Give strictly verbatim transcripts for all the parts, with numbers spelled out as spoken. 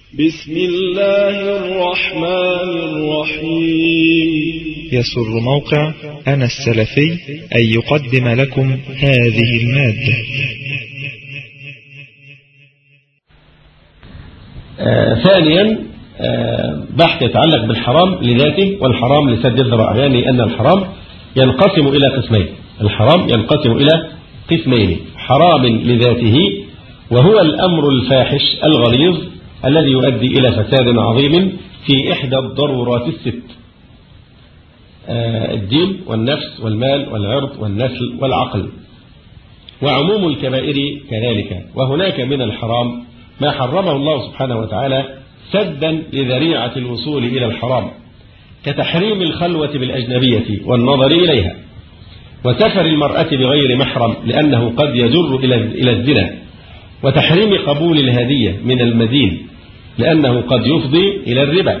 بسم الله الرحمن الرحيم. يسر موقع أنا السلفي أن يقدم لكم هذه المادة. آه ثانيا آه بحث يتعلق بالحرام لذاته والحرام لسد الذرائع، يعني أن الحرام ينقسم إلى قسمين. الحرام ينقسم إلى قسمين: حرام لذاته وهو الأمر الفاحش الغليظ الذي يؤدي إلى فساد عظيم في إحدى الضرورات الست: آه الدين والنفس والمال والعرض والنسل والعقل، وعموم الكبائر كذلك. وهناك من الحرام ما حرمه الله سبحانه وتعالى سدا لذريعة الوصول إلى الحرام، كتحريم الخلوة بالأجنبية والنظر إليها، وسفر المرأة بغير محرم لأنه قد يجر إلى الزنا، وتحريم قبول الهدية من المدين لأنه قد يفضي إلى الربا.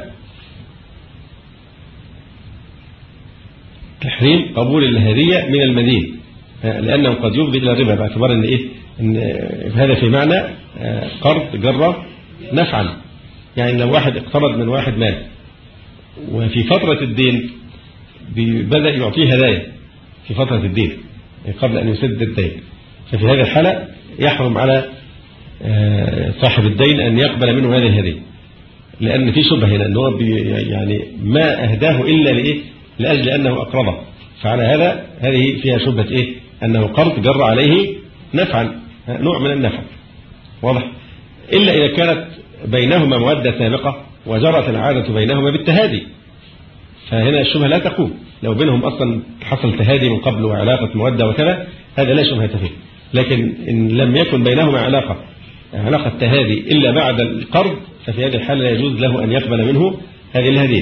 تحريم قبول الهدية من المدين لأنه قد يفضي إلى الربا، باعتبار أن إيه إن هذا في معنى قرض جر نفعا. يعني لو واحد اقترض من واحد مال وفي فترة الدين بدأ يعطيه هدايا في فترة الدين قبل أن يسدد الدين، ففي هذه الحالة يحرم على صاحب الدين أن يقبل منه هذه الهدية، لأن في شبهة هنا أنه يعني ما أهداه إلا لإيه لأجل أنه أقرضه، فعلى هذا هذه فيها شبهة إيه أنه قرض جر عليه نفعا، نوع من النفع واضح، إلا إذا كانت بينهما مودة سابقة وجرت العادة بينهما بالتهادي، فهنا الشبهة لا تقوم. لو بينهم أصلا حصل تهادي من قبل وعلاقة مودة وكذا هذا لا شبهة فيه، لكن إن لم يكن بينهما علاقة علاقة تهادي إلا بعد القرض ففي هذه الحالة لا يجوز له أن يقبل منه هذه الهدية.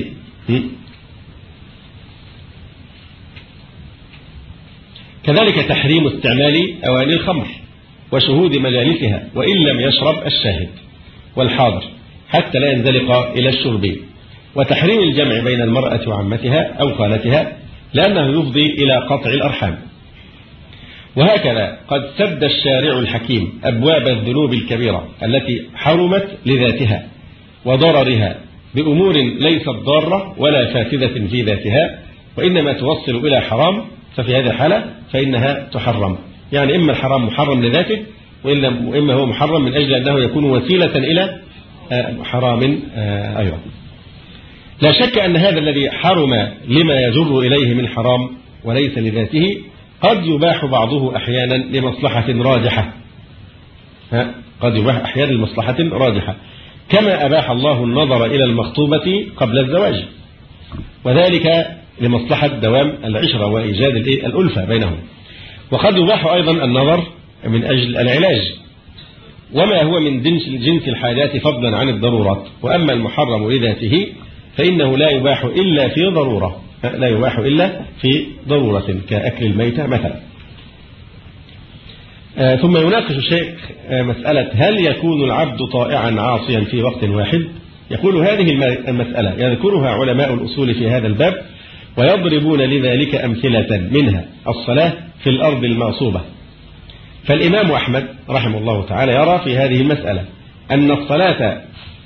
كذلك تحريم استعمال أواني الخمر وشهود مجالسها وإن لم يشرب الشاهد والحاضر حتى لا ينزلق إلى الشرب، وتحريم الجمع بين المرأة وعمتها أو خالتها لأنه يفضي إلى قطع الأرحام. وهكذا قد سد الشارع الحكيم أبواب الذنوب الكبيرة التي حرمت لذاتها وضررها بأمور ليست ضارة ولا فاسدة في ذاتها وإنما توصل إلى حرام، ففي هذه الحالة فإنها تحرم. يعني إما الحرام محرم لذاته وإما هو محرم من أجل أنه يكون وسيلة إلى حرام أيضا. لا شك أن هذا الذي حرم لما يجر إليه من حرام وليس لذاته قد يباح بعضه أحيانا لمصلحة راجحة، قد يباح أحيانا لمصلحة راجحة، كما أباح الله النظر إلى المخطوبة قبل الزواج، وذلك لمصلحة دوام العشرة وإيجاد الألفة بينهم. وقد يباح أيضا النظر من أجل العلاج وما هو من جنس الحاجات فضلا عن الضرورات. وأما المحرم لذاته فإنه لا يباح إلا في ضرورة، لا يباح إلا في ضرورة كأكل الميتة مثلا. آه ثم يناقش الشيخ آه مسألة هل يكون العبد طائعا عاصيا في وقت واحد؟ يقول هذه المسألة يذكرها علماء الأصول في هذا الباب ويضربون لذلك أمثلة، منها الصلاة في الأرض المغصوبة. فالإمام أحمد رحمه الله تعالى يرى في هذه المسألة أن الصلاة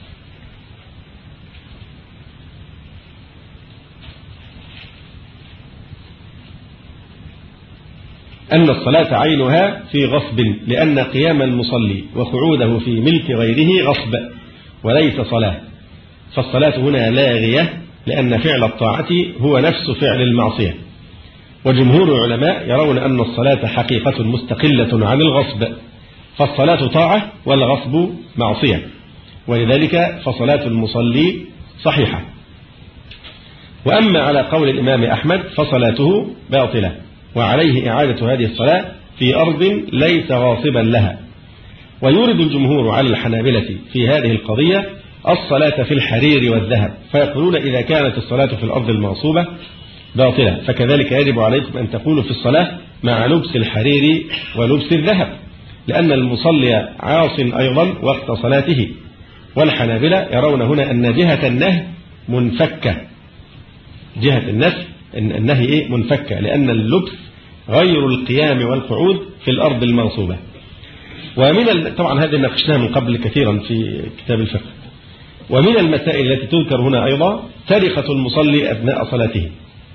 أن الصلاة عينها في غصب، لأن قيام المصلي وقعوده في ملك غيره غصب وليس صلاة، فالصلاة هنا لاغية لأن فعل الطاعة هو نفس فعل المعصية. وجمهور العلماء يرون أن الصلاة حقيقة مستقلة عن الغصب، فالصلاة طاعة والغصب معصية، ولذلك فصلاة المصلي صحيحة. وأما على قول الإمام أحمد فصلاته باطلة وعليه إعادة هذه الصلاة في أرض ليس غاصبا لها. ويورد الجمهور على الحنابلة في هذه القضية الصلاة في الحرير والذهب، فيقولون إذا كانت الصلاة في الأرض المغصوبة باطلة فكذلك يجب عليكم أن تقولوا في الصلاة مع لبس الحرير ولبس الذهب، لأن المصلي عاص أيضا وقت صلاته. والحنابلة يرون هنا أن جهة النهي منفكة، جهة النفي النهي إيه منفكة، لأن اللبس غير القيام والقعود في الأرض المغصوبة. ومن طبعا هذه ناقشناها من قبل كثيرا في كتاب الفقه. ومن المسائل التي تذكر هنا أيضا سرقة المصلي أثناء صلاته.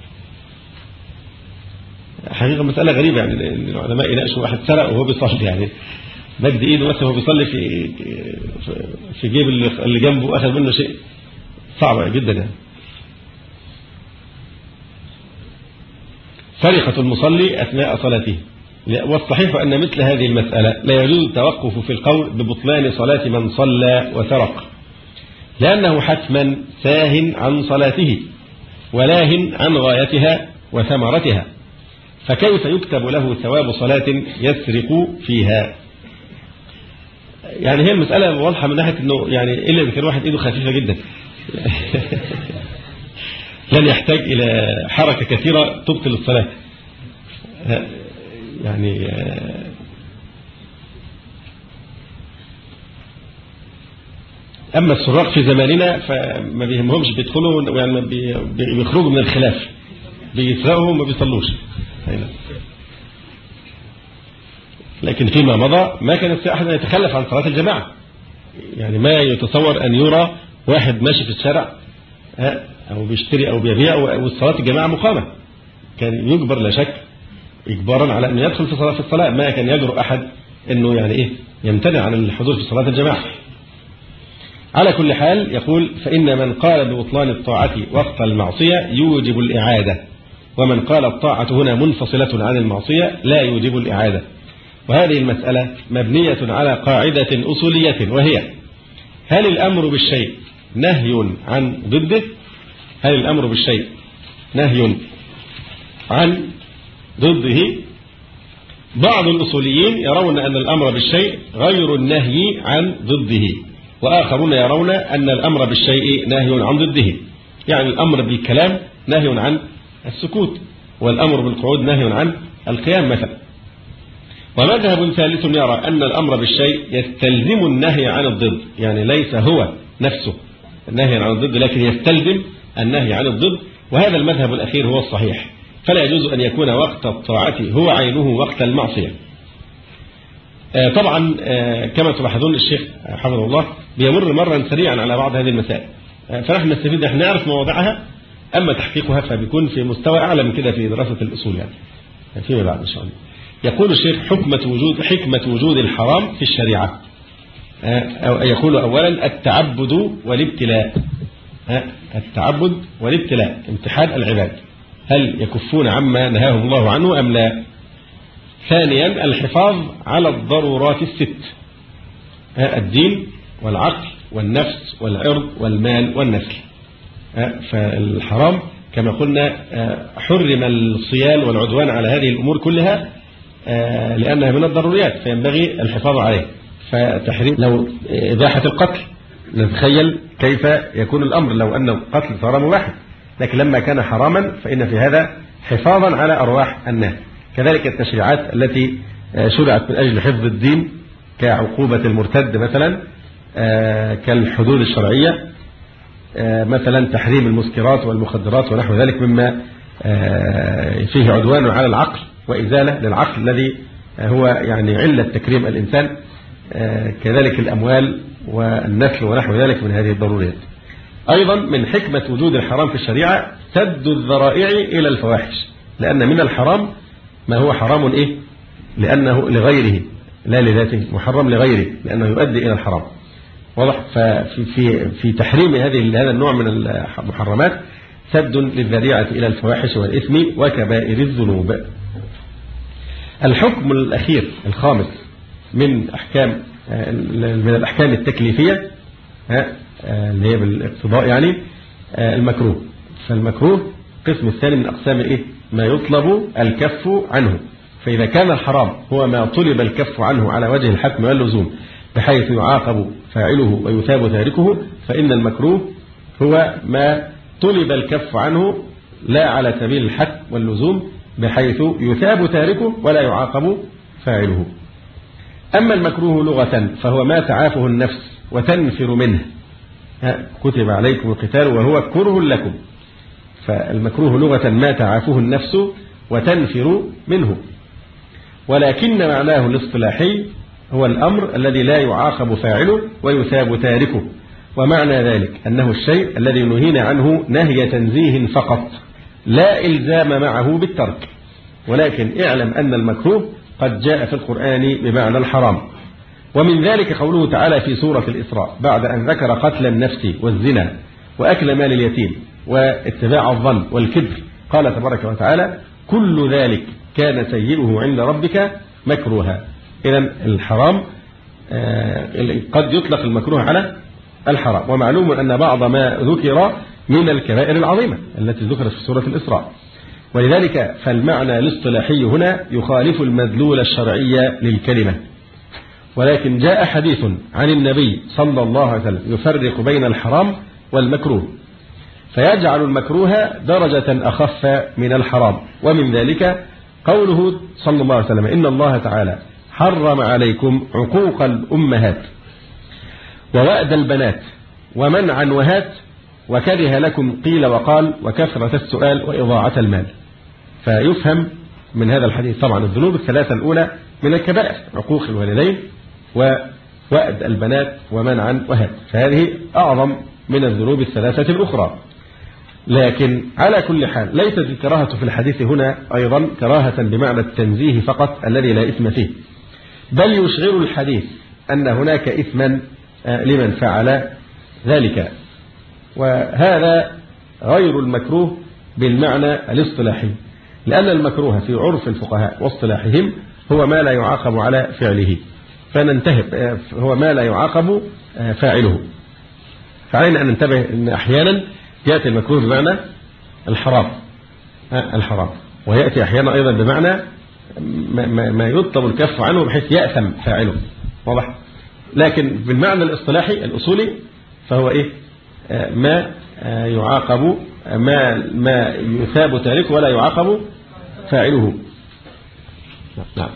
حقيقة مسألة غريبة، يعني العلماء يناقشوا واحد سرق وهو بيصلي، يعني مد ايده مثلا وهو بيصلي في في جيب اللي جنبه واخذ منه شيء، صعبة جدا يعني. سرقة المصلي أثناء صلاته. والصحيح أن مثل هذه المسألة لا يجوز التوقف في القول ببطلان صلاة من صلى وسرق، لأنه حتما ساه عن صلاته ولاه عن غايتها وثمرتها، فكيف يكتب له ثواب صلاة يسرق فيها؟ يعني هي المسألة واضحة من ناحية أنه يعني إلا إذا كان واحد إيده خفيفة جدا لن يحتاج إلى حركة كثيرة تبطل الصلاة. يعني أما السراق في زماننا فما بيهمهمش، بيدخلوا يعني بيخرجوا من الخلاف، بيسرقوا وما بيصلوش. لكن فيما مضى ما كان أحد يتخلف عن صلاة الجماعة، يعني ما يتصور أن يرى واحد ماشي في الشارع أو بيشتري أو بيبيع والصلاة الجماعة مقامة، كان يجبر لا شك إجبارا على أن يدخل في صلاة في الصلاة، ما كان يجرؤ أحد أنه يعني إيه يمتنع عن الحضور في صلاة الجماعة. على كل حال يقول: فإن من قال ببطلان الطاعة وقت المعصية يوجب الإعادة، ومن قال الطاعة هنا منفصلة عن المعصية لا يوجب الإعادة. وهذه المسألة مبنية على قاعدة أصولية، وهي: هل الأمر بالشيء نهي عن ضده؟ هل الأمر بالشيء نهي عن ضده؟ بعض الأصوليين يرون أن الأمر بالشيء غير النهي عن ضده، وآخرون يرون أن الأمر بالشيء نهي عن ضده، يعني الأمر بالكلام نهي عن السكوت، والأمر بالقعود نهي عن القيام مثلا. ومذهب ثالث يرى أن الأمر بالشيء يستلزم النهي عن الضد، يعني ليس هو نفسه النهي عن الضد لكن يستلزم النهي عن الضد، وهذا المذهب الأخير هو الصحيح، فلا يجوز أن يكون وقت الطاعة هو عينه وقت المعصية. طبعا كما تلاحظون الشيخ حفظه الله بيمر مرا سريعا على بعض هذه المسائل، فنحن نستفيد نحن نعرف مواضعها، أما تحقيقها فبيكون في مستوى أعلى من كده في دراسة الأصول يعني فيما بعد إن شاء الله. يقول الشيخ: حكمة وجود حكمة وجود الحرام في الشريعة، أو يقول أولا التعبد والابتلاء. التعبد والابتلاء امتحان العباد، هل يكفون عما نهاهم الله عنه أم لا؟ ثانيا الحفاظ على الضرورات الست: الدين والعقل والنفس والعرض والمال والنسل. فالحرام كما قلنا حرم الصيال والعدوان على هذه الأمور كلها لأنها من الضروريات، فينبغي الحفاظ عليه. فتحريم لو إباحة القتل، نتخيل كيف يكون الأمر لو أن القتل صار مباحا، لكن لما كان حراما فإن في هذا حفاظا على أرواح الناس. كذلك التشريعات التي شرعت من أجل حفظ الدين كعقوبة المرتد مثلا، كالحدود الشرعية، مثلا تحريم المسكرات والمخدرات ونحو ذلك مما فيه عدوان على العقل وإزالة للعقل الذي هو يعني علة تكريم الإنسان، كذلك الأموال والنسل ونحو ذلك من هذه الضروريات. أيضا من حكمة وجود الحرام في الشريعة سد الذرائع إلى الفواحش، لأن من الحرام ما هو حرام إيه؟ لأنه لغيره لا لذاته، محرم لغيره لأنه يؤدي إلى الحرام. واضح؟ ففي في في تحريم هذه هذا النوع من المحرمات سد للذريعة إلى الفواحش والإثم وكبائر الذنوب. الحكم الأخير الخامس من أحكام من الأحكام التكليفية اللي هي بالاقتضاء يعني المكروه. فالمكروه قسم الثاني من أقسام إيه؟ ما يطلب الكف عنه. فإذا كان الحرام هو ما طلب الكف عنه على وجه الحتم واللزوم بحيث يعاقب فاعله ويثاب تاركه، فإن المكروه هو ما طلب الكف عنه لا على سبيل الحتم واللزوم بحيث يثاب تاركه ولا يعاقب فاعله. أما المكروه لغة فهو ما تعافه النفس وتنفر منه، كتب عليكم القتال وهو كره لكم. فالمكروه لغة ما تعافه النفس وتنفر منه، ولكن معناه الاصطلاحي هو الأمر الذي لا يعاقب فاعله ويثاب تاركه، ومعنى ذلك أنه الشيء الذي نهينا عنه نهي تنزيه فقط لا إلزام معه بالترك، ولكن اعلم أن المكروه قد جاء في القرآن بمعنى الحرام. ومن ذلك قوله تعالى في سورة الإسراء بعد أن ذكر قتل النفس والزنا وأكل مال اليتيم واتباع الظن والكبر، قال تبارك وتعالى كل ذلك كان سيئه عند ربك مكروها. إذن الحرام قد يطلق المكروه على الحرام، ومعلوم أن بعض ما ذكر من الكبائر العظيمة التي ذكرت في سورة الإسراء، ولذلك فالمعنى الاصطلاحي هنا يخالف المدلول الشرعي للكلمة. ولكن جاء حديث عن النبي صلى الله عليه وسلم يفرق بين الحرام والمكروه، فيجعل المكروه درجة أخف من الحرام. ومن ذلك قوله صلى الله عليه وسلم إن الله تعالى حرم عليكم عقوق الأمهات ووأد البنات ومنع وهات وكره لكم قيل وقال وكثرة السؤال وإضاعة المال. فيفهم من هذا الحديث طبعا الذنوب الثلاثة الأولى من الكبائر، عقوق الوالدين ووأد البنات ومنعا وهات، فهذه أعظم من الذنوب الثلاثة الأخرى. لكن على كل حال ليست الكراهة في الحديث هنا أيضا كراهة بمعنى التنزيه فقط الذي لا إثم فيه، بل يشعر الحديث أن هناك إثما لمن فعل ذلك، وهذا غير المكروه بالمعنى الاصطلاحي، لأن المكروه في عرف الفقهاء واصطلاحهم هو ما لا يعاقب على فعله، فننتهب هو ما لا يعاقب فاعله. فعلينا أن ننتبه أن أحيانا يأتي المكروه بمعنى الحرام الحرام ويأتي أحيانا أيضا بمعنى ما يطلب الكف عنه بحيث يأثم فاعله، واضح؟ لكن بالمعنى الاصطلاحي الأصولي فهو إيه؟ ما يعاقب ما ما يثاب تاركه ولا يعاقب فاعله. نعم.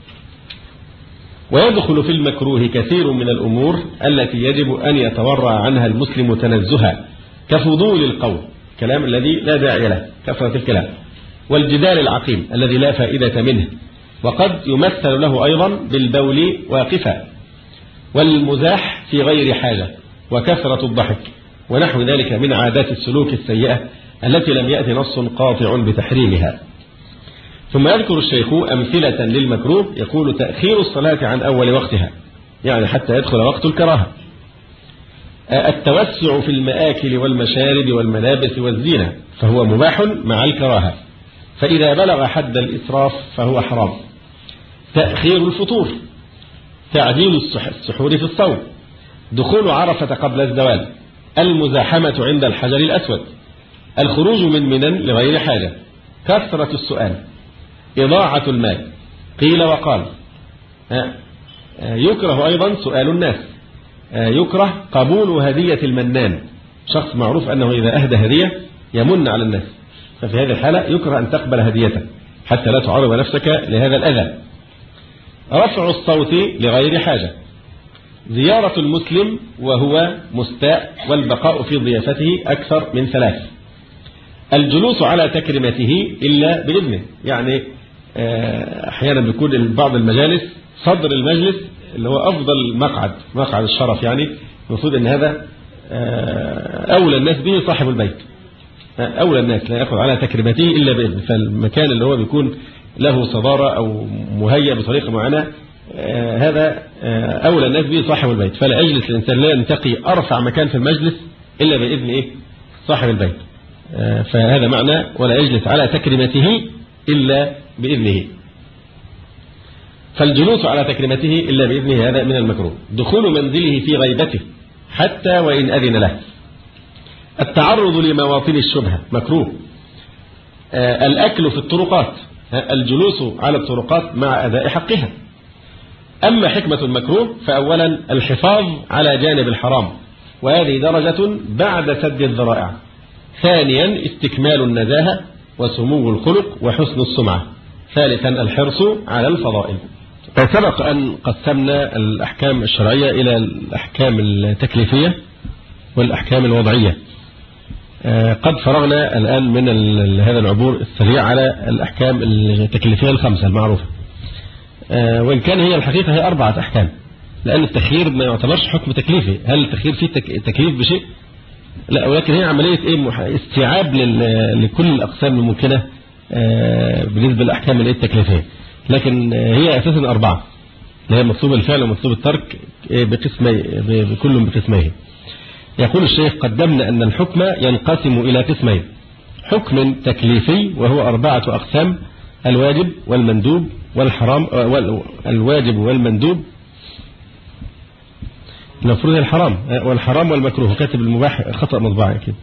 ويدخل في المكروه كثير من الأمور التي يجب أن يتورع عنها المسلم تنزها، كفضول القول، كلام الذي لا داعي له، كثرة الكلام، والجدال العقيم الذي لا فائدة منه، وقد يمثل له أيضا بالبول واقفا، والمزاح في غير حاجة، وكثرة الضحك، ونحو ذلك من عادات السلوك السيئة التي لم يأتي نص قاطع بتحريمها. ثم يذكر الشيخ أمثلة للمكروه، يقول تأخير الصلاة عن أول وقتها، يعني حتى يدخل وقت الكراهة، التوسع في المآكل والمشارب والملابس والزينة فهو مباح مع الكراهة، فإذا بلغ حد الإسراف فهو حرام، تأخير الفطور، تعديل السحور في الصوم، دخول عرفة قبل الزوال، المزاحمة عند الحجر الأسود، الخروج من منى لغير حاجة، كثرة السؤال، إضاعة المال، قيل وقال، يكره أيضا سؤال الناس، يكره قبول هدية المنان، شخص معروف أنه إذا أهدى هدية يمن على الناس، ففي هذه الحالة يكره أن تقبل هديته حتى لا تعرض نفسك لهذا الأذى، رفع الصوت لغير حاجة، زيارة المسلم وهو مستاء والبقاء في ضيافته أكثر من ثلاث، الجلوس على تكريمته إلا بإذنه، يعني أحيانا بيكون بعض المجالس صدر المجلس اللي هو أفضل مقعد، مقعد الشرف، يعني المفروض أن هذا أولى الناس به صاحب البيت، أولى الناس لا يأخذ على تكريمته إلا بإذنه، فالمكان اللي هو بيكون له صدارة أو مهيأ بطريقة معينة هذا أولى الناس به صاحب البيت، فلا يجلس الإنسان لا ينتقي أرفع مكان في المجلس إلا بإذن إيه؟ صاحب البيت، فهذا معنى ولا يجلس على تكريمته إلا بإذنه، فالجلوس على تكريمته إلا بإذنه هذا من المكروه، دخول منزله في غيبته حتى وإن أذن له، التعرض لمواطن الشبهة مكروه، الأكل في الطرقات، الجلوس على الطرقات مع أداء حقها. أما حكمة المكروه فأولا الحفاظ على جانب الحرام، وهذه درجة بعد سد الذرائع، ثانيا استكمال النزاهة وسمو الخلق وحسن السمعة، ثالثا الحرص على الفضائل. سبق أن قسمنا الأحكام الشرعية إلى الأحكام التكليفية والأحكام الوضعية، قد فرغنا الآن من هذا العبور السريع على الأحكام التكليفية الخمسة المعروفة، وإن كان هي الحقيقة هي أربعة أحكام، لأن التخيير ما يعتبرش حكم تكليفي. هل التخيير فيه تكليف بشيء؟ لا، ولكن هي عملية إيه؟ استيعاب لكل الأقسام الممكنة بالنسبة للأحكام التكليفية. لكن هي أساسا أربعة، اللي هي مطلوب الفعل ومطلوب الترك بقسمي بكل بقسميه. يقول الشيخ: قدمنا أن الحكم ينقسم إلى قسمين: حكم تكليفي وهو أربعة أقسام: الواجب والمندوب والحرام. الواجب والمندوب المفروض الحرام والحرام والمكروه، كاتب المباح خطأ مطبعي كده.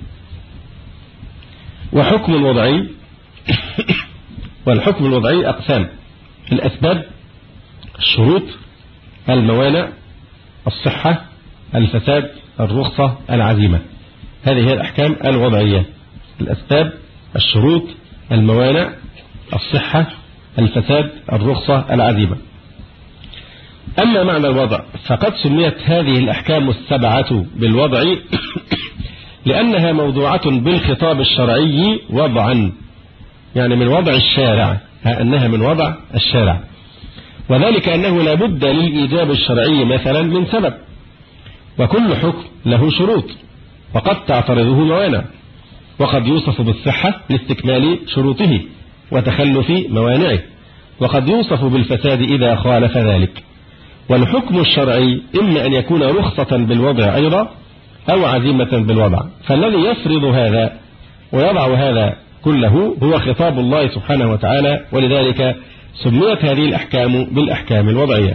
وحكم وضعي والحكم الوضعي أقسام: الأسباب، الشروط، الموانع، الصحة، الفساد، الرخصة، العزيمة. هذه هي الأحكام الوضعية: الأسباب، الشروط، الموانع، الصحة، الفساد، الرخصة، العزيمة. أما معنى الوضع فقد سميت هذه الأحكام السبعة بالوضع لأنها موضوعة بالخطاب الشرعي وضعا، يعني من وضع الشارع، أنها من وضع الشارع. وذلك أنه لا بد للإيجاب الشرعي مثلا من سبب، وكل حكم له شروط وقد تعترضه موانع، وقد يوصف بالصحة لاستكمال شروطه وتخلف موانعه، وقد يوصف بالفساد إذا خالف ذلك. والحكم الشرعي إما أن يكون رخصة بالوضع أيضا أو عزيمة بالوضع، فالذي يفرض هذا ويضع هذا كله هو خطاب الله سبحانه وتعالى، ولذلك سميت هذه الأحكام بالأحكام الوضعية.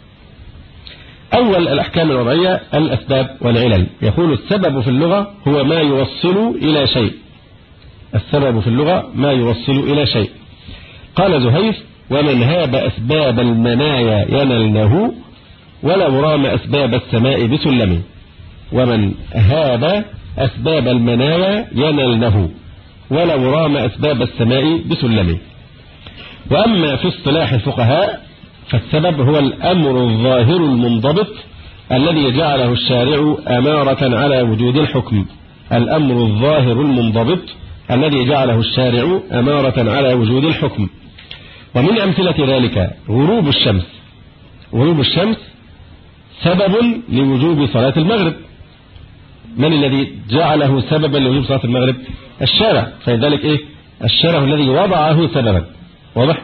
أول الأحكام الوضعية الأسباب والعلل. يقول: السبب في اللغة هو ما يوصل إلى شيء. السبب في اللغة ما يوصل إلى شيء. قال زهير: ومن هاب أسباب المنايا ينلنه ولو رام أسباب السماء بسلم. ومن هاب أسباب المنايا ينلنه ولو رام أسباب السماء بسلم. وأما في اصطلاح الفقهاء فالسبب هو الأمر الظاهر المنضبط الذي جعله الشارع أمارة على وجود الحكم. الأمر الظاهر المنضبط الذي جعله الشارع أمارة على وجود الحكم. ومن أمثلة ذلك غروب الشمس. غروب الشمس سبب لوجوب صلاة المغرب. من الذي جعله سببا لوجوب صلاة المغرب؟ الشارع. فلذلك إيه؟ الشارع الذي وضعه سببا. واضح؟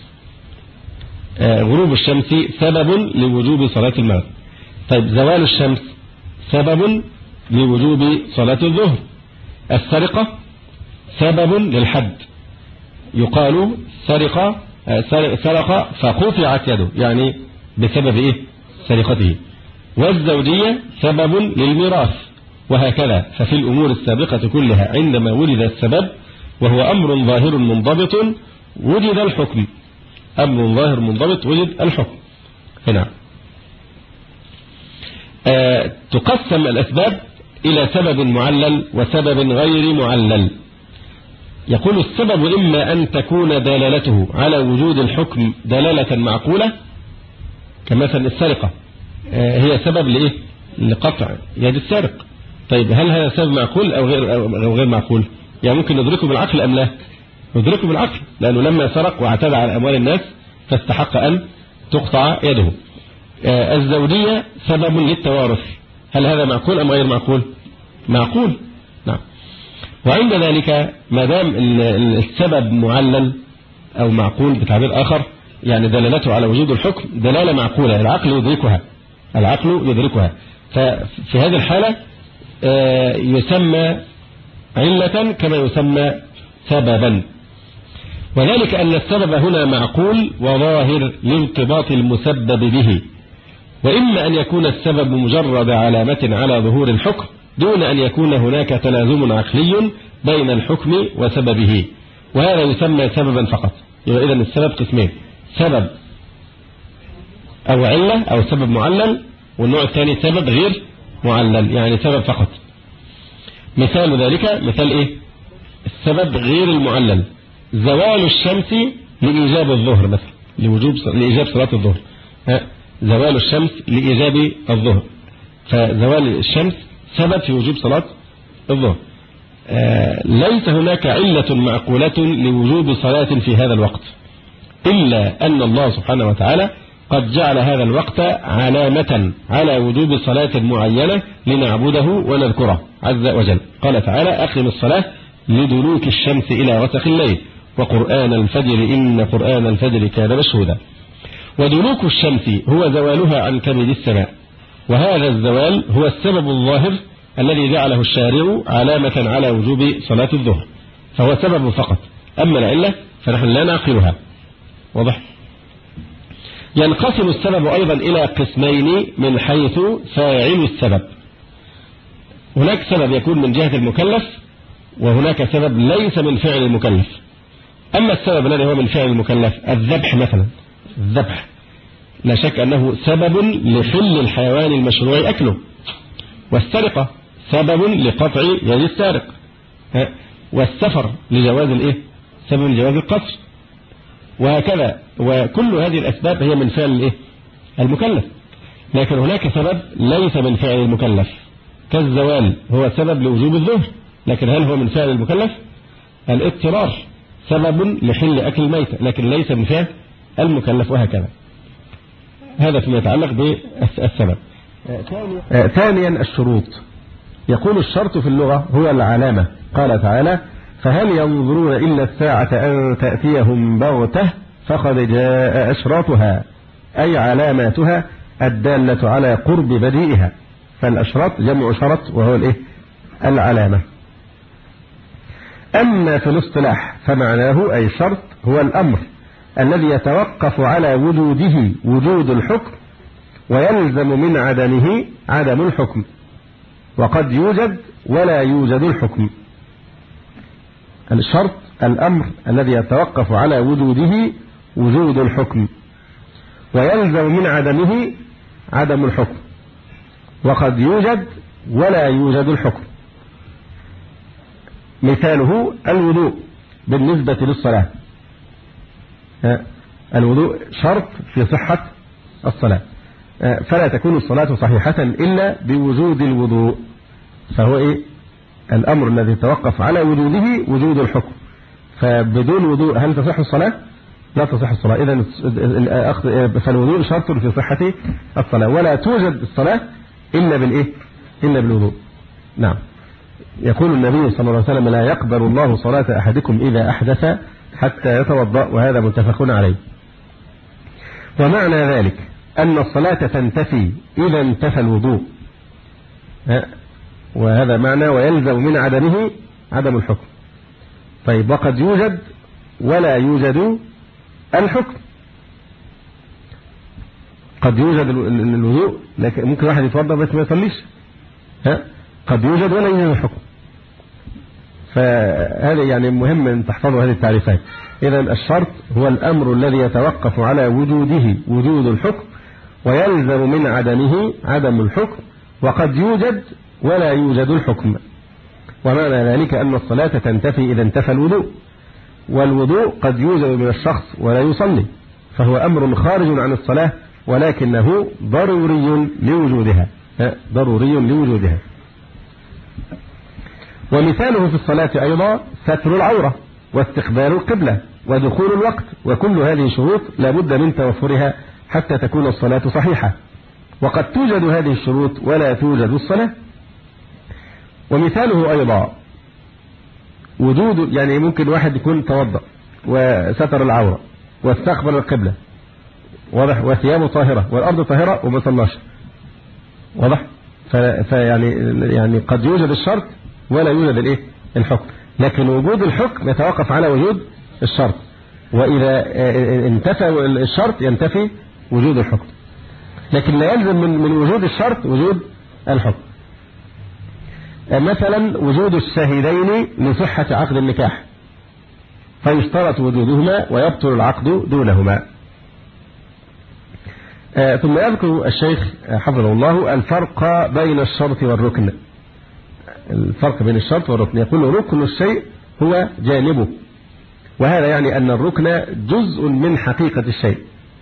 آه غروب الشمس سبب لوجوب صلاة المغرب. طيب زوال الشمس سبب لوجوب صلاة الظهر. السرقة سبب للحد، يقال سرق سرق فقطعت يده، يعني بسبب إيه؟ سرقته. والزوجية سبب للميراث، وهكذا. ففي الأمور السابقة كلها عندما ولد السبب وهو أمر ظاهر منضبط وجد الحكم. أمر ظاهر منضبط وجد الحكم. هنا آه تقسم الأسباب إلى سبب معلل وسبب غير معلل. يقول: السبب إما أن تكون دلالته على وجود الحكم دلالة معقولة، كمثل السرقة آه هي سبب لإيه؟ لقطع يد السارق. طيب هل هذا سبب معقول أو غير, أو غير معقول؟ يعني ممكن ندركه بالعقل أم لا؟ ندركه بالعقل، لأنه لما سرق واعتدى على أموال الناس فاستحق أن تقطع يده. آه الزوجية سبب للتوارث. هل هذا معقول أم غير معقول؟ معقول. نعم. وعند ذلك ما دام السبب معلل أو معقول بتعبير آخر، يعني دلالته على وجود الحكم دلالة معقولة، العقل يدركها العقل يدركها ففي هذه الحالة آه يسمى علة كما يسمى سببا. وذلك أن السبب هنا معقول وظاهر لارتباط المسبب به. وإما أن يكون السبب مجرد علامة على ظهور الحكم دون أن يكون هناك تلازم عقلي بين الحكم وسببه، وهذا يسمى سببا فقط. يبقى إذن السبب قسمين: سبب أو علة أو سبب معلل، والنوع الثاني سبب غير معلل، يعني سبب فقط. مثال ذلك مثال إيه؟ السبب غير المعلل: زوال الشمس لإيجاب الظهر مثلا، لوجوب لإيجاب صلاة الظهر. زوال الشمس لإيجاب الظهر، فزوال الشمس سبب في وجوب صلاة الظهر. آه ليس هناك علة معقولة لوجوب صلاة في هذا الوقت، إلا أن الله سبحانه وتعالى قد جعل هذا الوقت علامة على وجوب صلاة معينة لنعبده ونذكره عز وجل. قال تعالى: أقم الصلاة لدلوك الشمس إلى غسق الليل وقرآن الفجر إن قرآن الفجر كان مشهودا. ودلوك الشمس هو زوالها عن كبد السماء، وهذا الزوال هو السبب الظاهر الذي جعله الشارع علامة على وجوب صلاة الظهر، فهو سبب فقط، أما العلة فنحن لا نعقلها. واضح؟ ينقسم السبب أيضا إلى قسمين من حيث فاعل السبب. هناك سبب يكون من جهة المكلف، وهناك سبب ليس من فعل المكلف. أما السبب الذي هو من فعل المكلف، الذبح مثلا، الذبح لا شك أنه سبب لحل الحيوان المشروع أكله، والسرقة سبب لقطع يد السارق، والسفر لجواز الإيه؟ سبب لجواز القصر، وهكذا. وكل هذه الأسباب هي من فعل الإيه؟ المكلف. لكن هناك سبب ليس من فعل المكلف، كالزوال هو سبب لوجوب الظهر، لكن هل هو من فعل المكلف؟ الاضطرار سبب لحل أكل الميتة، لكن ليس من فعل المكلف، وهكذا. هذا فيما يتعلق بالسبب. ثانيا الشروط. يقول الشرط في اللغة هو العلامة. قال تعالى: فهل ينظرون إلا الساعة أن تأتيهم بغتة فقد جاء أشراطها، أي علاماتها الدالة على قرب بديئها. فالأشراط جمع شرط، وهو الإيه؟ العلامة. أما في الاصطلاح فمعناه أي شرط هو الأمر الذي يتوقف على وجوده وجود الحكم، ويلزم من عدمه عدم الحكم، وقد يوجد ولا يوجد الحكم. الشرط الأمر الذي يتوقف على وجوده وجود الحكم، ويلزم من عدمه عدم الحكم، وقد يوجد ولا يوجد الحكم. مثاله الوضوء بالنسبة للصلاة. الوضوء شرط في صحة الصلاة، فلا تكون الصلاة صحيحة إلا بوجود الوضوء، فهو إيه؟ الأمر الذي توقف على وجوده وجود الحكم. فبدون وضوء هل تصح الصلاة؟ لا تصح الصلاة. إذن فالوضوء شرط في صحة الصلاة، ولا توجد الصلاة إلا بالإيه؟ إلا بالوضوء. نعم. يقول النبي صلى الله عليه وسلم: لا يقبل الله صلاة أحدكم إذا أحدث حتى يتوضأ، وهذا متفق عليه. ومعنى ذلك أن الصلاة تنتفي إذا انتفى الوضوء، وهذا معنى ويلزم من عدمه عدم الحكم. طيب، وقد يوجد ولا يوجد الحكم. قد يوجد الوضوء لكن ممكن واحد يتوضأ بس ما يصليش، ها؟ قد يوجد ولا يوجد الحكم. فهذا يعني مهم أن تحفظوا هذه التعريفات. إذا الشرط هو الأمر الذي يتوقف على وجوده وجود الحكم، ويلزم من عدمه عدم الحكم، وقد يوجد ولا يوجد الحكم. ومعنى ذلك أن الصلاة تنتفي إذا انتفى الوضوء، والوضوء قد يوجد من الشخص ولا يصلي، فهو أمر خارج عن الصلاة، ولكنه ضروري لوجودها، ضروري لوجودها. ومثاله في الصلاة أيضا ستر العورة، واستقبال القبلة، ودخول الوقت، وكل هذه شروط لا بد من توفرها حتى تكون الصلاة صحيحة. وقد توجد هذه الشروط ولا توجد الصلاة. ومثاله أيضا وجود، يعني ممكن واحد يكون توضأ وستر العورة واستقبل القبلة، واضح، وثيابه طاهرة والأرض طاهرة وما صلاش، واضح. فيعني يعني قد يوجد الشرط ولا يوجد الايه؟ الحكم. لكن وجود الحكم يتوقف على وجود الشرط، وإذا انتفى الشرط ينتفي وجود الحكم. لكن لا يلزم من من وجود الشرط وجود الحكم. مثلا وجود الشاهدين لصحة عقد النكاح، فيشترط وجودهما ويبطل العقد دونهما. ثم يذكر الشيخ حفظه الله الفرق بين الشرط والركن. الفرق بين الشرط والركن، يقول ركن الشيء هو جانبه، وهذا يعني أن الركن جزء من حقيقة الشيء.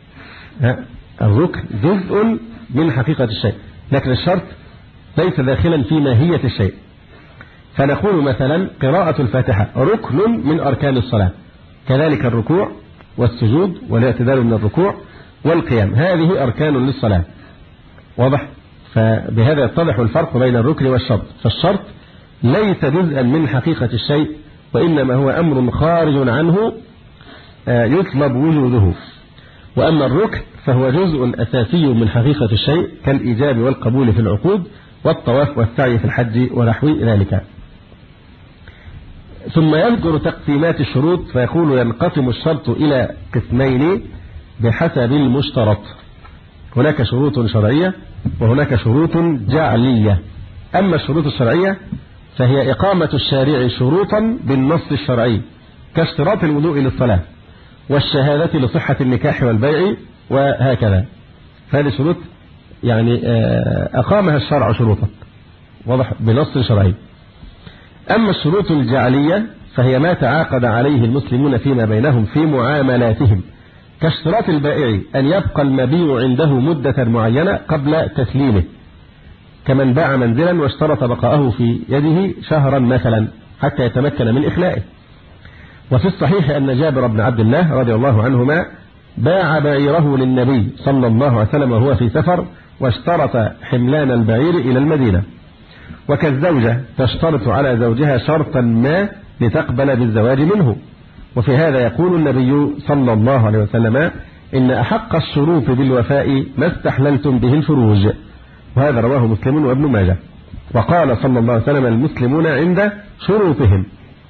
الركن جزء من حقيقة الشيء، لكن الشرط ليس داخلا في ماهية الشيء. فنقول مثلا قراءة الفاتحة ركن من أركان الصلاة، كذلك الركوع والسجود والاعتدال من الركوع والقيام، هذه أركان للصلاة. واضح؟ فبهذا يتضح الفرق بين الركن والشرط. فالشرط ليس جزءا من حقيقة الشيء، وإنما هو أمر خارج عنه يطلب وجوده. وأما الركن فهو جزء أساسي من حقيقة الشيء كالإيجاب والقبول في العقود والطواف والسعي في الحج ونحو ذلك. ثم يذكر تقسيمات الشروط فيقول ينقسم الشرط إلى قسمين بحسب المشترط. هناك شروط شرعية وهناك شروط جعلية. أما الشروط الشرعية فهي إقامة الشارع شروطا بالنص الشرعي كاشتراط الوضوء للصلاة والشهادة لصحة النكاح والبيع وهكذا. هذه شروط يعني أقامها الشرع شروطا واضح بنص شرعي. أما الشروط الجعلية فهي ما تعاقد عليه المسلمون فيما بينهم في معاملاتهم كاشتراط البائع أن يبقى المبيع عنده مدة معينة قبل تسليمه، كمن باع منزلا واشترط بقاءه في يده شهرا مثلا حتى يتمكن من إخلائه. وفي الصحيح أن جابر بن عبد الله رضي الله عنهما باع بعيره للنبي صلى الله عليه وسلم وهو في سفر واشترط حملان البعير إلى المدينة. وكالزوجة تشترط على زوجها شرطا ما لتقبل بالزواج منه. وفي هذا يقول النبي صلى الله عليه وسلم إن أحق الشروط بالوفاء ما استحللتم به الفروج. وهذا رواه مسلم وابن ماجه. وقال صلى الله عليه وسلم المسلمون عند شروطهم.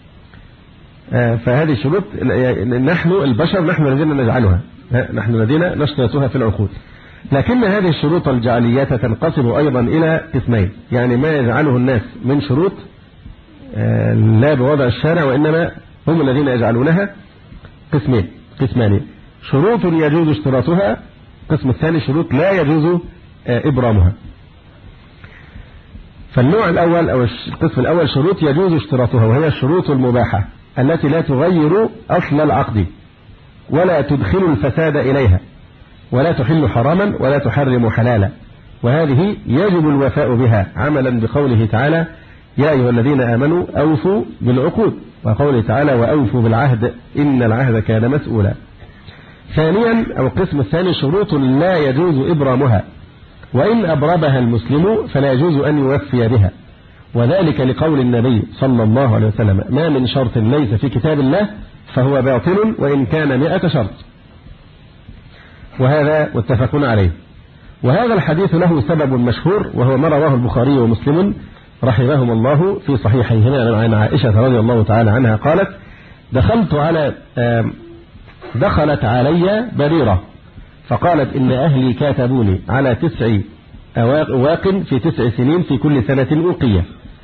فهذه الشروط نحن البشر نحن الذين نجعلها، نحن الذين نشترطها في العقود. لكن هذه الشروط الجعلية تنقسم أيضا إلى قسمين، يعني ما يجعله الناس من شروط لا بوضع الشارع وإنما هم الذين يجعلونها قسمين قسمان شروط يجوز اشتراطها، القسم الثاني شروط لا يجوز إبرامها. فالنوع الأول أو القسم الأول شروط يجوز اشتراطها، وهي الشروط المباحة التي لا تغير أصل العقد ولا تدخل الفساد إليها ولا تحل حراما ولا تحرم حلالا، وهذه يجب الوفاء بها عملا بقوله تعالى يا أيها الذين آمنوا أوفوا بالعقود، وقوله تعالى وأوفوا بالعهد إن العهد كان مسؤولا. ثانيا أو القسم الثاني شروط لا يجوز إبرامها، وإن أبرمها المسلم فلا يجوز أن يوفي بها، وذلك لقول النبي صلى الله عليه وسلم ما من شرط ليس في كتاب الله فهو باطل وإن كان مئة شرط، وهذا متفق عليه. وهذا الحديث له سبب مشهور وهو ما رواه البخاري ومسلم رحمهم الله في صحيحيهما عن عائشة رضي الله تعالى عنها قالت دخلت على دخلت علي بريرة فقالت إن أهلي كاتبوني على تسع أواق في تسع سنين في كل سنة أوقية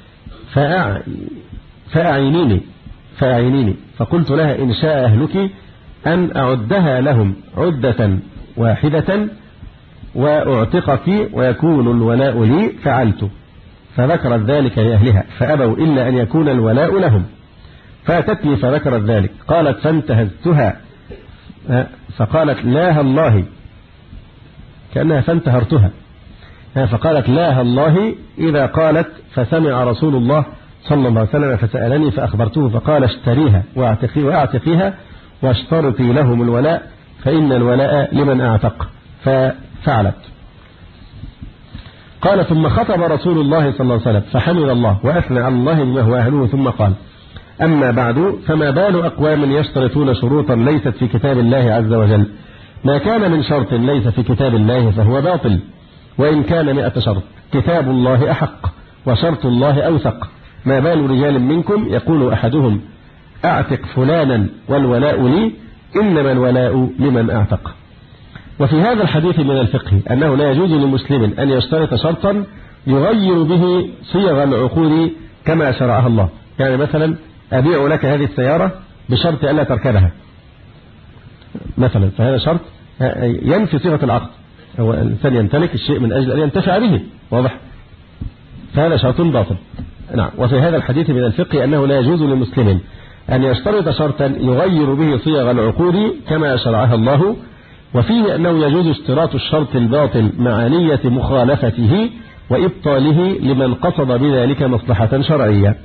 فأعينيني فأعينيني فقلت لها إن شاء أهلك أن أعدها لهم عدة واحدة وأعتقك ويكون الولاء لي فعلت، فذكرت ذلك لأهلها فأبوا إلا أن يكون الولاء لهم، فأتتني فذكرت ذلك قالت فانتهزتها فقالت لا الله كأنها فانتهرتها فقالت لا الله إذا قالت فسمع رسول الله صلى الله عليه وسلم فسألني فأخبرته فقال اشتريها وأعتقيها واشترطي لهم الولاء فإن الولاء لمن أعتق، ففعلت. قال ثم خطب رسول الله صلى الله عليه وسلم فحمد الله وأثنى على الله بما هو أهله ثم قال أما بعد فما بال أقوام يشترطون شروطا ليست في كتاب الله عز وجل، ما كان من شرط ليس في كتاب الله فهو باطل وإن كان مئة شرط، كتاب الله أحق وشرط الله أوثق، ما بال رجال منكم يقول أحدهم أعتق فلانا والولاء لي إنما الولاء لمن أعتق. وفي هذا الحديث من الفقه أنه لا يجوز لمسلم أن يشترط شرطا يغير به صيغ العقود كما شرعها الله، يعني مثلا أبيع لك هذه السيارة بشرط ألا تركبها مثلا، فهذا شرط ينفي صيغة العقد، هو الإنسان يمتلك الشيء من أجل أن ينتفع به، واضح؟ فهذا شرط باطل. نعم. وفي هذا الحديث من الفقه أنه لا يجوز لمسلم أن يشترط شرطا يغير به صيغ العقود كما شرعها الله، وفيه أنه يجوز اشتراط الشرط الباطل مع نية مخالفته وإبطاله لمن قصد بذلك مصلحة شرعية.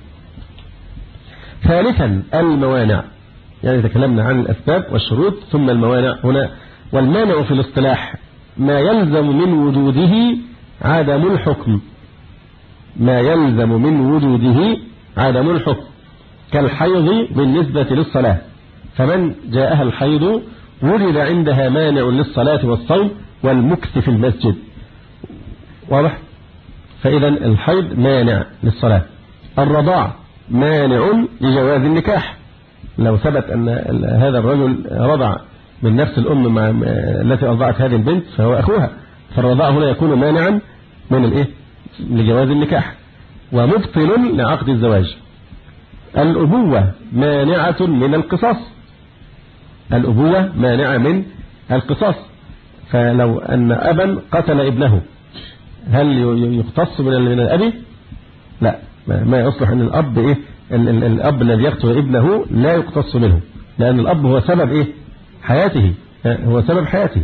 ثالثا الموانع، يعني تكلمنا عن الأسباب والشروط ثم الموانع، هنا والمانع في الاصطلاح ما يلزم من وجوده عدم الحكم، ما يلزم من وجوده عدم الحكم كالحيض بالنسبة للصلاة، فمن جاءها الحيض وجد عندها مانع للصلاة والصوم والمكث في المسجد. واضح؟ فإذا الحيض مانع للصلاة. الرضاع مانع لجواز النكاح، لو ثبت أن هذا الرجل رضع من نفس الأم مع التي أرضعت هذه البنت فهو أخوها، فالرضاع هنا يكون مانعا من الإيه؟ لجواز النكاح ومبطل لعقد الزواج. الأبوة مانعة من القصاص، الأبوة مانعة من القصاص، فلو أن أبا قتل ابنه هل يقتص من الأب؟ لا، ما يصلح أن الأب إيه؟ الأب الذي يقتل ابنه لا يقتص منه، لأن الأب هو سبب إيه؟ حياته، هو سبب حياته.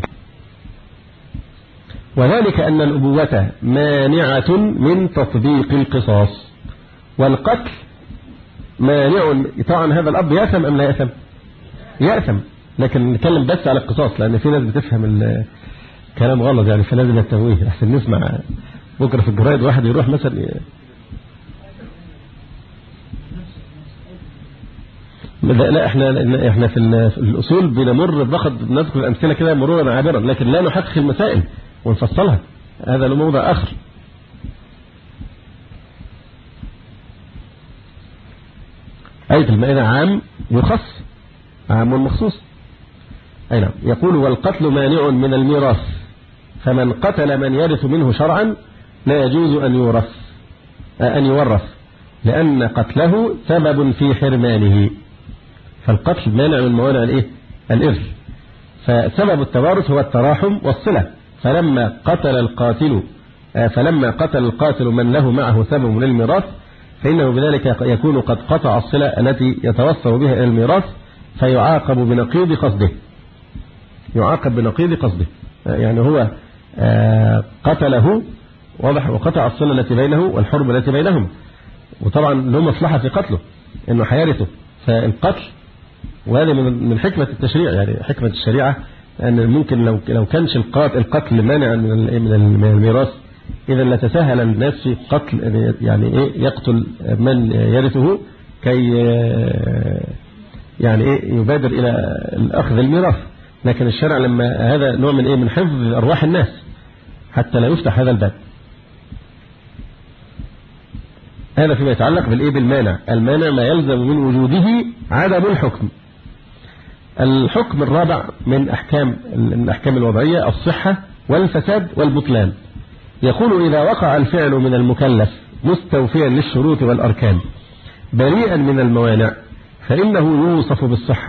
وذلك أن الأبوة مانعة من تطبيق القصاص. والقتل مانع، طبعا هذا الأب يأثم أم لا يأثم؟ يأثم، لكن نتكلم بس على القصاص لأن في ناس بتفهم الكلام غلط يعني، فلازم التنويه أحسن نسمع بكرة في الجرايد واحد يروح مثلا. لا احنا احنا في الأصول بنمر بناخد نذكر الأمثلة كده مرورا عابرا، لكن لا نحقق المسائل ونفصلها، هذا له موضع آخر. آية المائدة عام يخص، عام مخصوص. أي نعم. يقول والقتل مانع من الميراث، فمن قتل من يرث منه شرعا لا يجوز أن يورث أن يورث لأن قتله سبب في حرمانه، فالقتل مانع من موانع الإيه؟ الإرث. فسبب التوارث هو التراحم والصلة، فلما قتل القاتل فلما قتل القاتل من له معه سبب من الميراث فإنه بذلك يكون قد قطع الصلة التي يتوصل بها إلى الميراث، فيعاقب بنقيض قصده، يعاقب بنقيض قصده، يعني هو قتله واضح وقطع الصلة التي بينه والحرب التي بينهم، وطبعا له مصلحة في قتله إنه حيارته. فالقتل وهذا من حكمة التشريع، يعني حكمة الشريعة أن ممكن لو لو كانش القتل مانع من الميراث إذا لتساهل الناس في قتل، يعني إيه يقتل من يرثه كي يعني إيه يبادر إلى الأخذ الميراث. لكن الشرع لما هذا نوع من إيه من حفظ أرواح الناس حتى لا يفتح هذا الباب. هذا فيما يتعلق بالإيه بالمانع. المانع ما يلزم من وجوده عدم الحكم. الحكم الرابع من أحكام الأحكام الوضعية الصحة والفساد والبطلان. يقول إذا وقع الفعل من المكلف مستوفيا للشروط والأركان بريئا من الموانع فإنه يوصف بالصحة.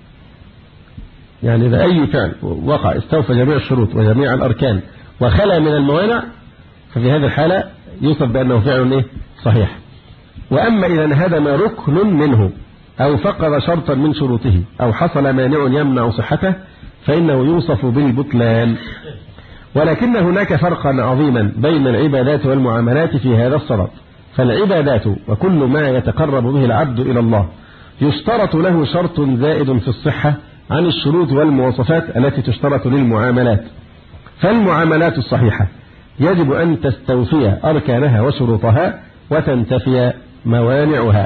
يعني إذا أي فعل وقع استوفى جميع الشروط وجميع الأركان وخلى من الموانع ففي هذه الحالة يوصف بأنه فعل إيه؟ صحيح. وأما إذا انهدم ركن منه أو فقد شرطا من شروطه أو حصل مانع يمنع صحته فإنه يوصف بالبطلان. ولكن هناك فرقا عظيما بين العبادات والمعاملات في هذا الصدد. فالعبادات وكل ما يتقرب به العبد إلى الله يشترط له شرط زائد في الصحة عن الشروط والمواصفات التي تشترط للمعاملات. فالمعاملات الصحيحة يجب أن تستوفي أركانها وشروطها وتنتفي موانعها.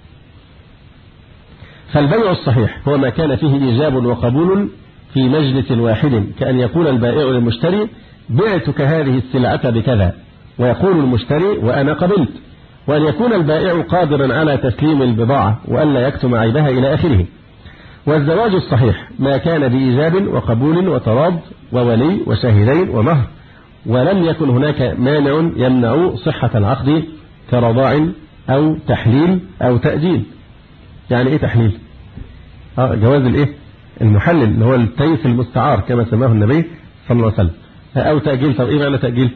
فالبيع الصحيح هو ما كان فيه إيجاب وقبول في مجلس واحد، كأن يقول البائع للمشتري بعتك هذه السلعة بكذا ويقول المشتري وأنا قبلت، وأن يكون البائع قادرا على تسليم البضاعة وألا يكتم عيبها إلى آخره. والزواج الصحيح ما كان بإيجاب وقبول وتراض وولي وشاهدين ومهر، ولم يكن هناك مانع يمنع صحة العقد كرضاع أو تحليل أو تأجيل. يعني إيه تحليل؟ آه جواز الإيه؟ المحلل اللي هو التيس المستعار كما سماه النبي صلى الله عليه وسلم. أو تأجيل. طب إيه معنى تأجيل؟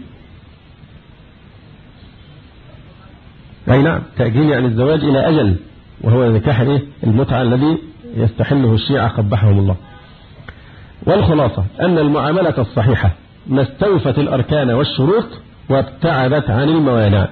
أي نعم، تأجيل يعني الزواج إلى أجل، وهو نكاح إيه؟ المتعة الذي يستحله الشيعة قبحهم الله. والخلاصة أن المعاملة الصحيحة ما استوفت الأركان والشروط وابتعدت عن الموانع.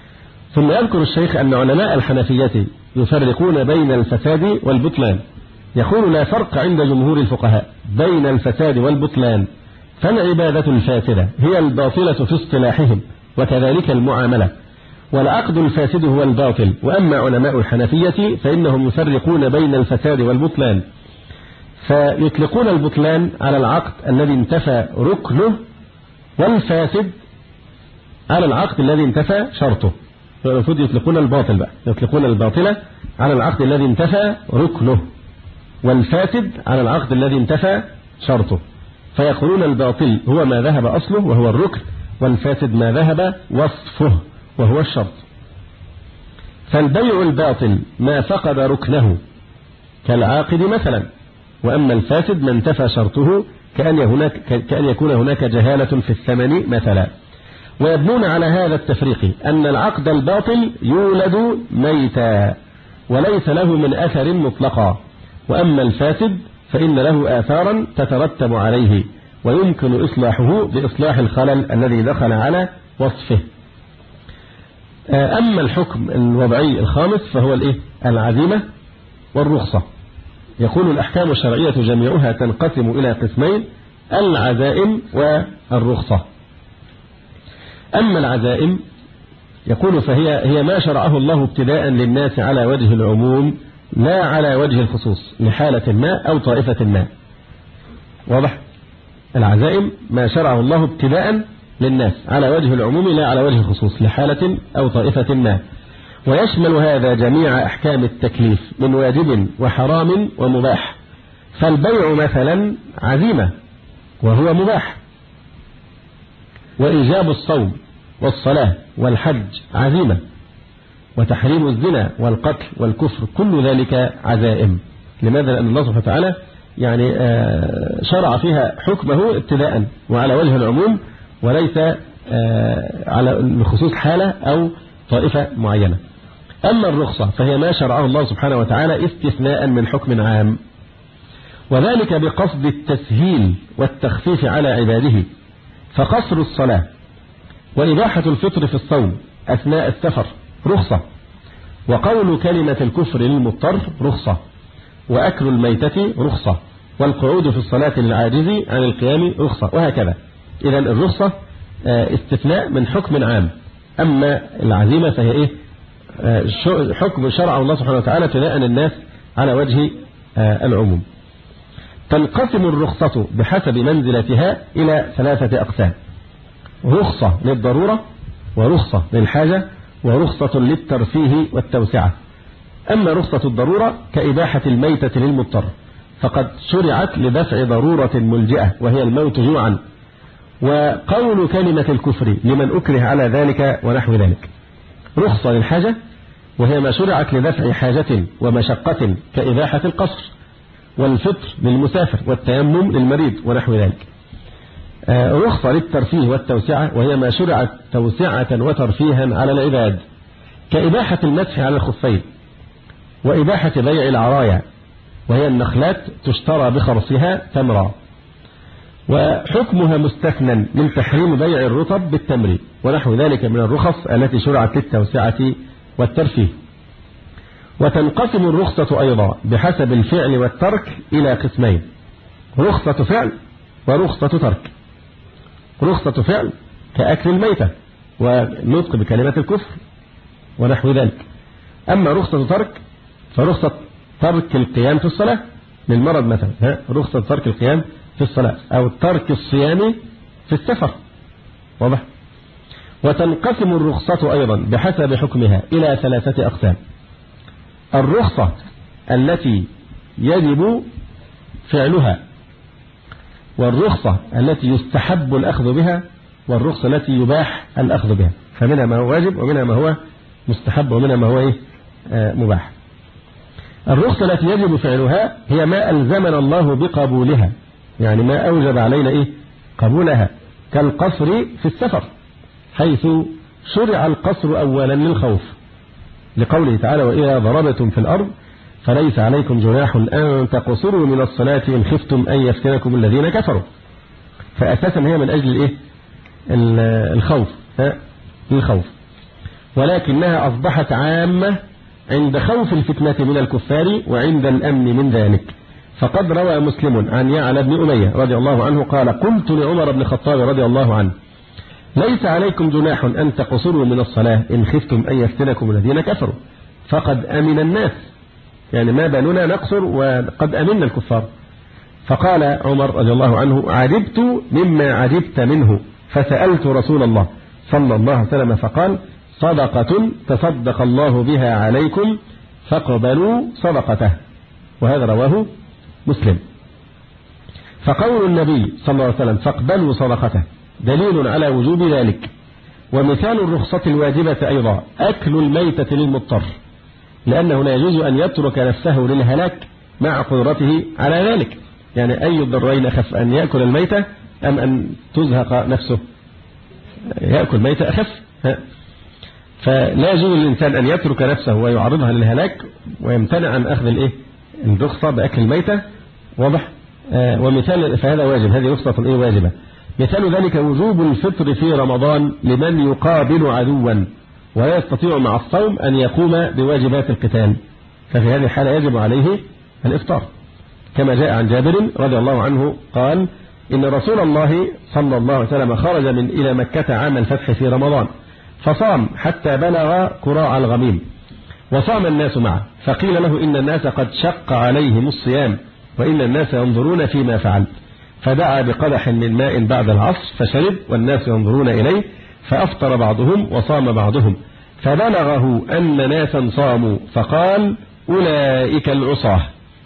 ثم يذكر الشيخ أن علماء الحنفية يفرقون بين الفساد والبطلان، يقول لا فرق عند جمهور الفقهاء بين الفساد والبطلان، فالعبادة الفاسدة هي الباطلة في اصطلاحهم وكذلك المعاملة، والعقد الفاسد هو الباطل. وأما علماء الحنفية فإنهم يفرقون بين الفساد والبطلان، فيطلقون البطلان على العقد الذي انتفى ركنه، والفاسد على العقد الذي انتفى شرطه. فالمفروض يطلقون الباطل بقى يطلقون الباطلة على العقد الذي انتفى ركنه، والفاسد على العقد الذي انتفى شرطه. فيقولون الباطل هو ما ذهب أصله وهو الركن، والفاسد ما ذهب وصفه وهو الشرط. فالبيع الباطل ما فقد ركنه كالعاقد مثلا، وأما الفاسد ما انتفى شرطه كأن, هناك كأن يكون هناك جهالة في الثمن مثلا. ويبنون على هذا التفريق أن العقد الباطل يولد ميتا وليس له من أثر مطلقا، وأما الفاسد فإن له آثارا تترتب عليه ويمكن إصلاحه بإصلاح الخلل الذي دخل على وصفه. أما الحكم الوضعي الخامس فهو الإيه؟ العزيمة والرخصة. يقول الأحكام الشرعية جميعها تنقسم إلى قسمين: العزائم والرخصة. أما العزائم يقول فهي هي ما شرعه الله ابتداء للناس على وجه العموم لا على وجه الخصوص لحالة ما أو طائفة ما. واضح؟ العزائم ما شرعه الله ابتداء للناس على وجه العموم لا على وجه الخصوص لحالة أو طائفة ما، ويشمل هذا جميع أحكام التكليف من واجب وحرام ومباح. فالبيع مثلا عزيمة وهو مباح، وإيجاب الصوم والصلاة والحج عزيمة، وتحريم الزنا والقتل والكفر كل ذلك عزائم. لماذا؟ لأن الله سبحانه وتعالى يعني شرع فيها حكمه ابتداء وعلى وجه العموم، وليس على الخصوص حالة أو طائفة معينة. أما الرخصة فهي ما شرعه الله سبحانه وتعالى استثناء من حكم عام، وذلك بقصد التسهيل والتخفيف على عباده. فقصر الصلاة وإباحة الفطر في الصوم أثناء السفر رخصة، وقول كلمة الكفر للمضطر رخصة، وأكل الميتة رخصة، والقعود في الصلاة للعاجز عن القيام رخصة، وهكذا. إذا الرخصة استثناء من حكم عام. أما العزيمة فهي إيه؟ حكم شرع الله سبحانه وتعالى ابتداء الناس على وجه العموم. تنقسم الرخصة بحسب منزلتها إلى ثلاثة أقسام: رخصة للضرورة، ورخصة للحاجة، ورخصة للترفيه والتوسعة. أما رخصة الضرورة كإباحة الميتة للمضطر، فقد شرعت لدفع ضرورة ملجئة وهي الموت جوعا. وقول كلمة الكفر لمن أكره على ذلك ونحو ذلك. رخصة للحاجة وهي ما شرعت لدفع حاجة ومشقة كإباحة القصر والفطر للمسافر والتيمم للمريض ونحو ذلك. رخصة للترفيه والتوسعة وهي ما شرعت توسعة وترفيها على العباد كإباحة المسح على الخفين، وإباحة بيع العرايا وهي النخلات تشترى بخرصها تمرا، وحكمها مستثنى من تحريم بيع الرطب بالتمر ونحو ذلك من الرخص التي شرعت للتوسعة والترفيه. وتنقسم الرخصة أيضا بحسب الفعل والترك إلى قسمين: رخصة فعل ورخصة ترك. رخصة فعل كأكل الميتة ونطق بكلمة الكفر ونحو ذلك. أما رخصة ترك فرخصة ترك القيام في الصلاة للمرض مثلا، رخصة ترك القيام في الصلاة، أو ترك الصيام في السفر. واضح؟ وتنقسم الرخصة أيضا بحسب حكمها إلى ثلاثة أقسام: الرخصة التي يجب فعلها، والرخصة التي يستحب الأخذ بها، والرخصة التي يباح الأخذ بها. فمنها ما هو واجب ومنها ما هو مستحب ومنها ما هو إيه؟ آه مباح. الرخصة التي يجب فعلها هي ما ألزمنا الله بقبولها، يعني ما أوجب علينا إيه؟ قبولها، كالقصر في السفر حيث شرع القصر أولا للخوف، لقوله تعالى: وإذا ضربتم في الأرض فليس عليكم جناح أن تقصروا من الصلاة إن خفتم أن يفتنكم الذين كفروا. فأساسا هي من أجل إيه؟ الخوف، الخوف، ولكنها أصبحت عامة عند خوف الفتنة من الكفار وعند الأمن من ذلك، فقد روى مسلم عن يعلى بن أمية رضي الله عنه قال قلت لعمر بن الخطاب رضي الله عنه ليس عليكم جناح أن تقصروا من الصلاة إن خفتم أن يفتنكم الذين كفروا فقد أمن الناس، يعني ما بالنا نقصر وقد أمن الكفار. فقال عمر رضي الله عنه عجبت مما عجبت منه فسألت رسول الله صلى الله عليه وسلم فقال صدقة تصدق الله بها عليكم فاقبلوا صدقته، وهذا رواه مسلم. فقول النبي صلى الله عليه وسلم فاقبلوا صدقته دليل على وجوب ذلك. ومثال الرخصة الواجبة أيضا أكل الميتة للمضطر، لأنه لا يجوز أن يترك نفسه للهلاك مع قدرته على ذلك، يعني أي الضرين أخف أن يأكل الميتة أم أن تزهق نفسه؟ يأكل ميتة أخف. فلا يجوز للإنسان أن يترك نفسه ويعرضها للهلاك ويمتنع عن أخذ الإيه الرخصة بأكل الميتة، واضح؟ آه ومثال فهذا واجب، هذه رخصة إيه واجبة. مثال ذلك وجوب الفطر في رمضان لمن يقابل عدوا ولا يستطيع مع الصوم أن يقوم بواجبات القتال، ففي هذه الحالة يجب عليه الإفطار، كما جاء عن جابر رضي الله عنه قال إن رسول الله صلى الله عليه وسلم خرج من إلى مكة عام الفتح في رمضان فصام حتى بلغ قراع الغميم وصام الناس معه، فقيل له إن الناس قد شق عليهم الصيام وإن الناس ينظرون فيما فعل، فدعا بقدح من ماء بعد العصر فشرب والناس ينظرون إليه، فأفطر بعضهم وصام بعضهم، فبلغه أن ناسا صاموا فقال أولئك العصاة.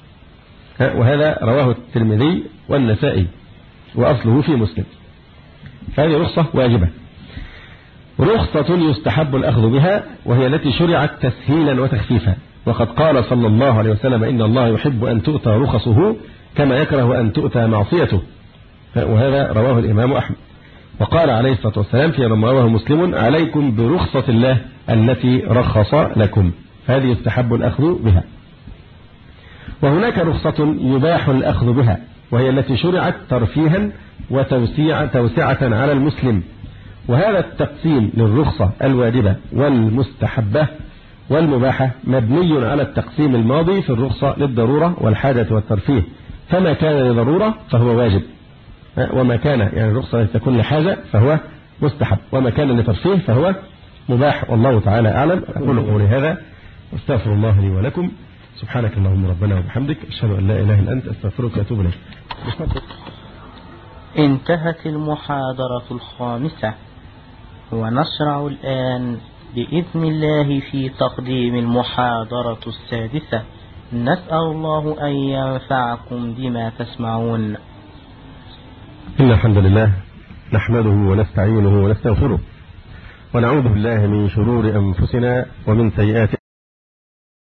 وهذا رواه الترمذي والنسائي وأصله في مسلم. فهذه رخصة واجبة. رخصة يستحب الأخذ بها وهي التي شرعت تسهيلا وتخفيفا، وقد قال صلى الله عليه وسلم إن الله يحب أن تؤتى رخصه كما يكره أن تؤتى معصيته، وهذا رواه الإمام أحمد. وقال عليه الصلاة والسلام في رواه مسلم عليكم برخصة الله التي رخص لكم، هذه يستحب الأخذ بها. وهناك رخصة يباح الأخذ بها وهي التي شرعت ترفيها وتوسيع توسعة على المسلم، وهذا التقسيم للرخصة الواجبة والمستحبة والمباحة مبني على التقسيم الماضي في الرخصة للضرورة والحاجة والترفيه، فما كان لضرورة فهو واجب، وما كان يعني الرخصة تكون لحاجة فهو مستحب، وما كان لترفيه فهو مباح، والله تعالى أعلم. أقول قولي هذا واستغفر الله لي ولكم، سبحانك اللهم ربنا وبحمدك أشهد أن لا إله إلا أنت أستغفرك وأتوب إليك. انتهت المحاضرة الخامسة، ونشرع الآن بإذن الله في تقديم المحاضرة السادسة. نسأل الله أن ينفعكم بما تسمعون. إن الحمد لله نحمده ونستعينه ونستغفره ونعوذ بالله من شرور أنفسنا ومن سيئات